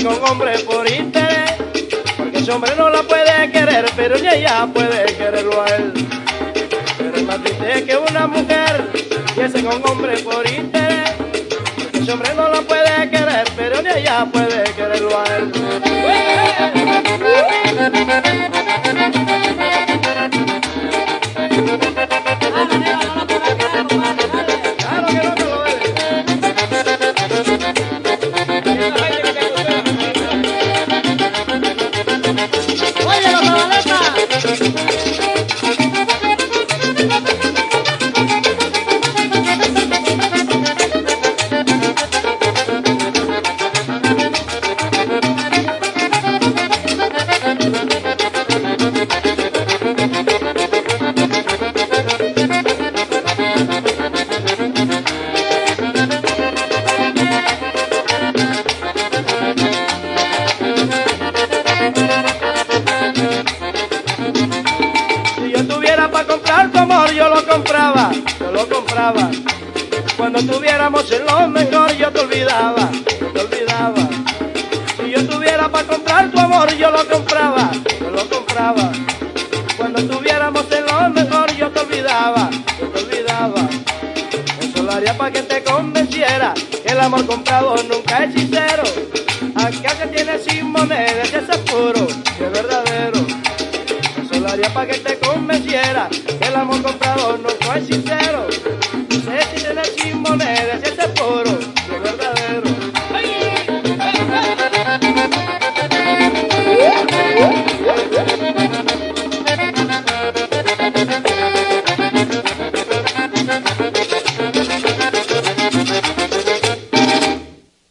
con hombre por interés, porque ese hombre no la puede querer, pero ni ella puede quererlo a él. Pero es más triste que una mujer piense con hombre por interés, porque ese hombre no la puede querer, pero ni ella puede quererlo a él. Claro que no te lo debes. Oye, los Zabaletas. Si yo tuviera para comprar tu amor, yo lo compraba. Cuando tuviéramos en lo mejor, yo te olvidaba. Si yo tuviera para comprar tu amor, yo lo compraba. Cuando tuviéramos en lo mejor, yo te olvidaba. Eso lo haría para que te convenciera que el amor comprado nunca es sincero. Aquel que tiene sin moneda, ese es puro y es verdadero. Eso lo haría para que te convenciera que el amor comprado nunca es sincero. Ese que tiene sin moneda, ese es puro y es verdadero.